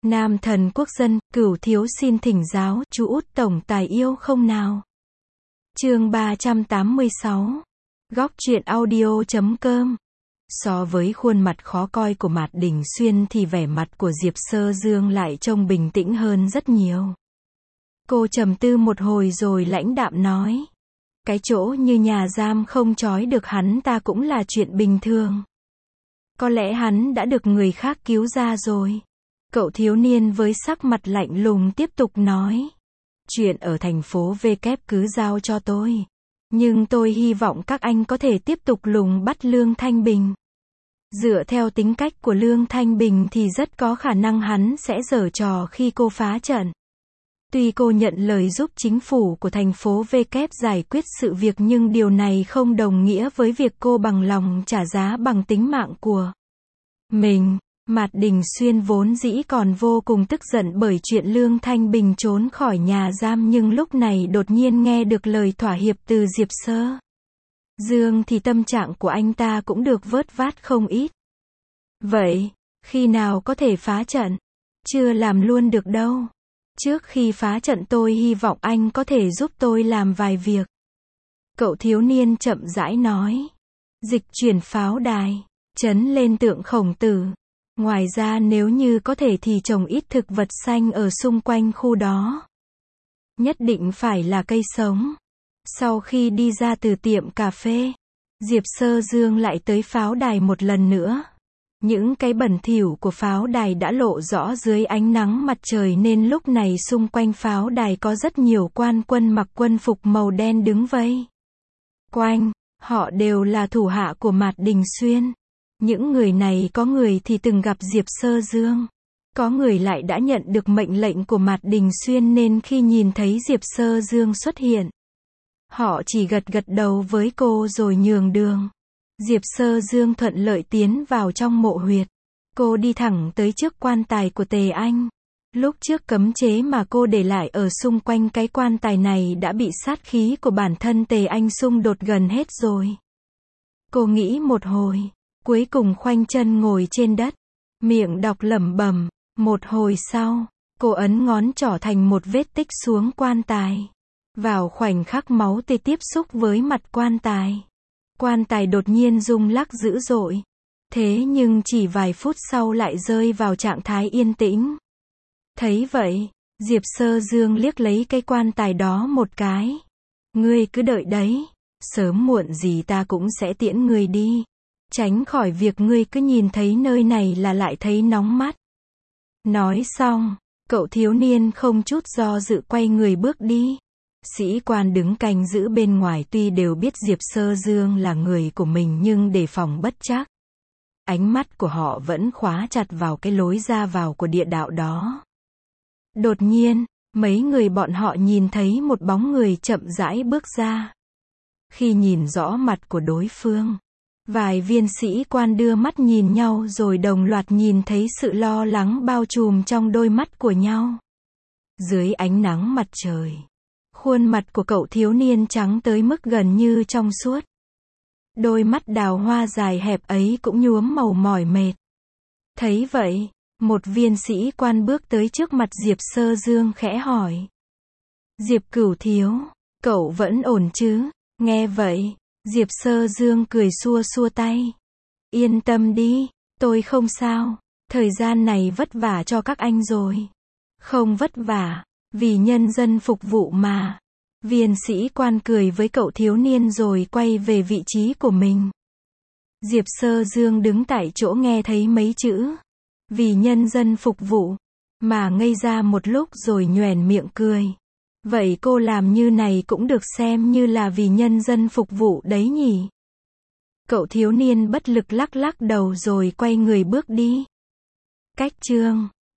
Nam thần quốc dân, Cửu thiếu xin thỉnh giáo, chú út tổng tài yêu không nào? Chương 386. Góc truyện audio.com. So với khuôn mặt khó coi của Mạt Đình Xuyên thì vẻ mặt của Diệp Sơ Dương lại trông bình tĩnh hơn rất nhiều. Cô trầm tư một hồi rồi lãnh đạm nói. Cái chỗ như nhà giam không trói được hắn ta cũng là chuyện bình thường. Có lẽ hắn đã được người khác cứu ra rồi. Cậu thiếu niên với sắc mặt lạnh lùng tiếp tục nói. Chuyện ở thành phố V kép cứ giao cho tôi. Nhưng tôi hy vọng các anh có thể tiếp tục lùng bắt Lương Thanh Bình. Dựa theo tính cách của Lương Thanh Bình thì rất có khả năng hắn sẽ giở trò khi cô phá trận. Tuy cô nhận lời giúp chính phủ của thành phố V kép giải quyết sự việc nhưng điều này không đồng nghĩa với việc cô bằng lòng trả giá bằng tính mạng của mình. Mạt Đình Xuyên vốn dĩ còn vô cùng tức giận bởi chuyện Lương Thanh Bình trốn khỏi nhà giam nhưng lúc này đột nhiên nghe được lời thỏa hiệp từ Diệp Sơ Dương thì tâm trạng của anh ta cũng được vớt vát không ít. Vậy, khi nào có thể phá trận? Chưa làm luôn được đâu. Trước khi phá trận tôi hy vọng anh có thể giúp tôi làm vài việc. Cậu thiếu niên chậm rãi nói. Dịch chuyển pháo đài, trấn lên tượng Khổng Tử. Ngoài ra nếu như có thể thì trồng ít thực vật xanh ở xung quanh khu đó. Nhất định phải là cây sống. Sau khi đi ra từ tiệm cà phê, Diệp Sơ Dương lại tới pháo đài một lần nữa. Những cái bẩn thỉu của pháo đài đã lộ rõ dưới ánh nắng mặt trời nên lúc này xung quanh pháo đài có rất nhiều quan quân mặc quân phục màu đen đứng vây quanh. Họ đều là thủ hạ của Mạt Đình Xuyên. Những người này có người thì từng gặp Diệp Sơ Dương. Có người lại đã nhận được mệnh lệnh của Mạt Đình Xuyên nên khi nhìn thấy Diệp Sơ Dương xuất hiện, họ chỉ gật gật đầu với cô rồi nhường đường. Diệp Sơ Dương thuận lợi tiến vào trong mộ huyệt. Cô đi thẳng tới trước quan tài của Tề Anh. Lúc trước cấm chế mà cô để lại ở xung quanh cái quan tài này đã bị sát khí của bản thân Tề Anh xung đột gần hết rồi. Cô nghĩ một hồi, cuối cùng khoanh chân ngồi trên đất, miệng đọc lẩm bẩm. Một hồi sau, cô ấn ngón trỏ thành một vết tích xuống quan tài. Vào khoảnh khắc máu tươi tiếp xúc với mặt quan tài, quan tài đột nhiên rung lắc dữ dội. Thế nhưng chỉ vài phút sau lại rơi vào trạng thái yên tĩnh. Thấy vậy, Diệp Sơ Dương liếc lấy cái quan tài đó một cái. Ngươi cứ đợi đấy, sớm muộn gì ta cũng sẽ tiễn ngươi đi. Tránh khỏi việc ngươi cứ nhìn thấy nơi này là lại thấy nóng mắt. Nói xong, cậu thiếu niên không chút do dự quay người bước đi. Sĩ quan đứng canh giữ bên ngoài tuy đều biết Diệp Sơ Dương là người của mình nhưng đề phòng bất trắc. Ánh mắt của họ vẫn khóa chặt vào cái lối ra vào của địa đạo đó. Đột nhiên, mấy người bọn họ nhìn thấy một bóng người chậm rãi bước ra. Khi nhìn rõ mặt của đối phương, vài viên sĩ quan đưa mắt nhìn nhau rồi đồng loạt nhìn thấy sự lo lắng bao trùm trong đôi mắt của nhau. Dưới ánh nắng mặt trời, khuôn mặt của cậu thiếu niên trắng tới mức gần như trong suốt. Đôi mắt đào hoa dài hẹp ấy cũng nhuốm màu mỏi mệt. Thấy vậy, một viên sĩ quan bước tới trước mặt Diệp Sơ Dương khẽ hỏi. Diệp Cửu thiếu, cậu vẫn ổn chứ? Nghe vậy, Diệp Sơ Dương cười xua xua tay. Yên tâm đi, tôi không sao, thời gian này vất vả cho các anh rồi. Không vất vả, vì nhân dân phục vụ mà. Viên sĩ quan cười với cậu thiếu niên rồi quay về vị trí của mình. Diệp Sơ Dương đứng tại chỗ nghe thấy mấy chữ vì nhân dân phục vụ mà ngây ra một lúc rồi nhoẻn miệng cười. Vậy cô làm như này cũng được xem như là vì nhân dân phục vụ đấy nhỉ? Cậu thiếu niên bất lực lắc lắc đầu rồi quay người bước đi. Cách chương